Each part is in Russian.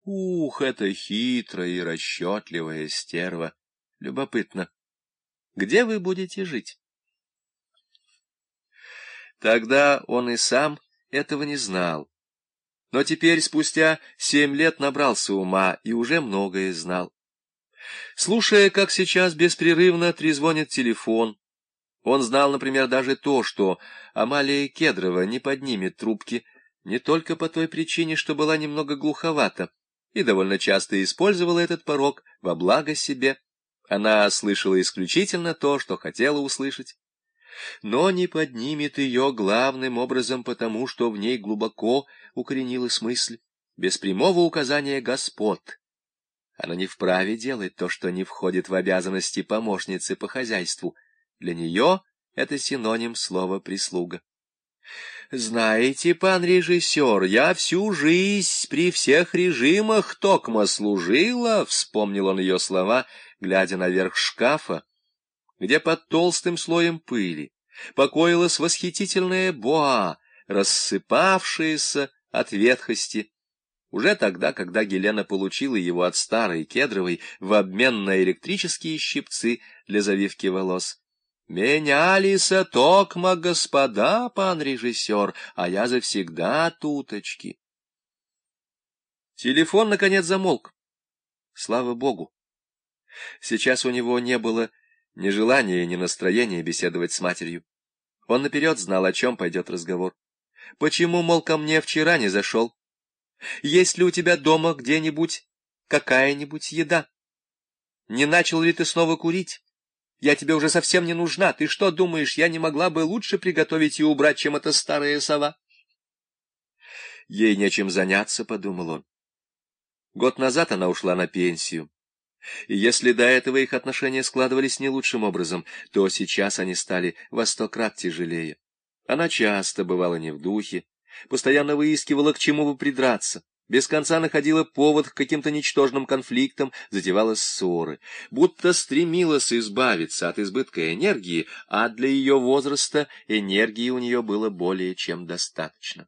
Ух, это хитрая и расчетливая стерва. Любопытно, где вы будете жить? Тогда он и сам этого не знал. Но теперь, спустя 7 лет, набрался ума и уже многое знал. Слушая, как сейчас беспрерывно трезвонит телефон, он знал, например, даже то, что Амалия Кедрова не поднимет трубки не только по той причине, что была немного глуховата, и довольно часто использовала этот порок во благо себе. Она слышала исключительно то, что хотела услышать, но не поднимет ее главным образом потому, что в ней глубоко укоренилась мысль, без прямого указания господ. Она не вправе делать то, что не входит в обязанности помощницы по хозяйству. Для нее это синоним слова «прислуга». «Знаете, пан режиссер, я всю жизнь при всех режимах токмо служила», — вспомнил он ее слова, глядя наверх шкафа, где под толстым слоем пыли покоилась восхитительная боа, рассыпавшаяся от ветхости, уже тогда, когда Гелена получила его от старой Кедровой в обмен на электрические щипцы для завивки волос. «Менялися токма, господа, пан режиссер, а я завсегда туточки». Телефон, наконец, замолк. Слава Богу! Сейчас у него не было ни желания, ни настроения беседовать с матерью. Он наперед знал, о чем пойдет разговор. «Почему, мол, ко мне вчера не зашел? Есть ли у тебя дома где-нибудь какая-нибудь еда? Не начал ли ты снова курить? Я тебе уже совсем не нужна. Ты что думаешь, я не могла бы лучше приготовить и убрать, чем эта старая сова?» Ей нечем заняться, — подумал он. Год назад она ушла на пенсию. И если до этого их отношения складывались не лучшим образом, то сейчас они стали во 100 крат тяжелее. Она часто бывала не в духе, постоянно выискивала, к чему бы придраться, без конца находила повод к каким-то ничтожным конфликтам, затевала ссоры, будто стремилась избавиться от избытка энергии, а для ее возраста энергии у нее было более чем достаточно.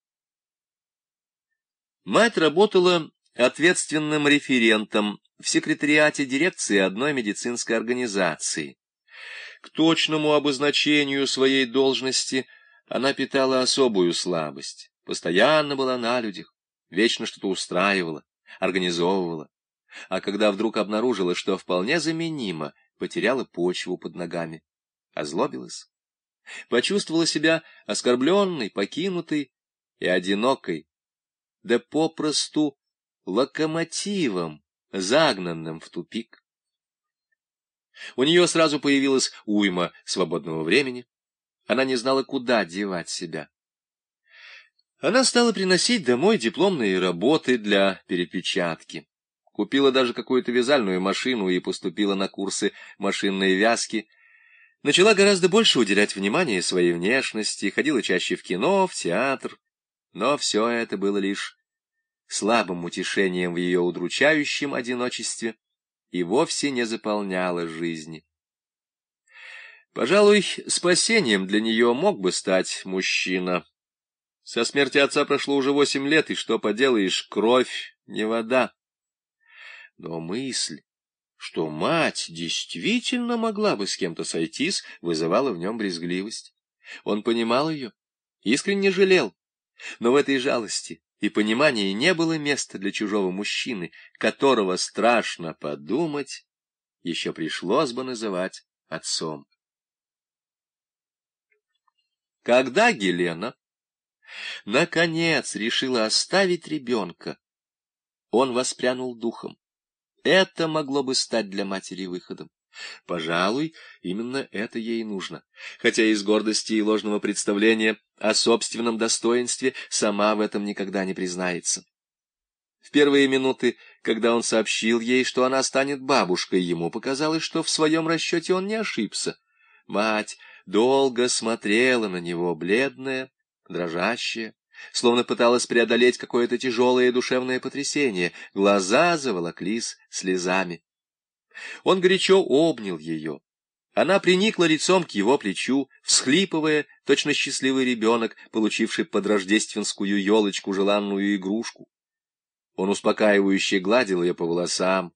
Мать работала ответственным референтом в секретариате дирекции одной медицинской организации. К точному обозначению своей должности она питала особую слабость, постоянно была на людях, вечно что-то устраивала, организовывала, а когда вдруг обнаружила, что вполне заменимо, потеряла почву под ногами, озлобилась, почувствовала себя оскорбленной, покинутой и одинокой, да попросту локомотивом, загнанным в тупик. У нее сразу появилась уйма свободного времени. Она не знала, куда девать себя. Она стала приносить домой дипломные работы для перепечатки. Купила даже какую-то вязальную машину и поступила на курсы машинной вязки. Начала гораздо больше уделять внимание своей внешности, ходила чаще в кино, в театр. Но все это было лишь слабым утешением в ее удручающем одиночестве и вовсе не заполняло жизни. Пожалуй, спасением для нее мог бы стать мужчина. Со смерти отца прошло уже 8 лет, и что поделаешь, кровь не вода. Но мысль, что мать действительно могла бы с кем-то сойтись, вызывала в нем брезгливость. Он понимал ее, искренне жалел, но в этой жалости и понимании не было места для чужого мужчины, которого, страшно подумать, еще пришлось бы называть отцом. Когда Гелена наконец решила оставить ребенка, он воспрянул духом. Это могло бы стать для матери выходом. Пожалуй, именно это ей нужно, хотя из гордости и ложного представления о собственном достоинстве сама в этом никогда не признается. В первые минуты, когда он сообщил ей, что она станет бабушкой, ему показалось, что в своем расчете он не ошибся. Мать долго смотрела на него, бледная, дрожащая, словно пыталась преодолеть какое-то тяжелое душевное потрясение, глаза заволоклись слезами. Он горячо обнял ее. Она приникла лицом к его плечу, всхлипывая, точно счастливый ребенок, получивший под рождественскую елочку желанную игрушку. Он успокаивающе гладил ее по волосам,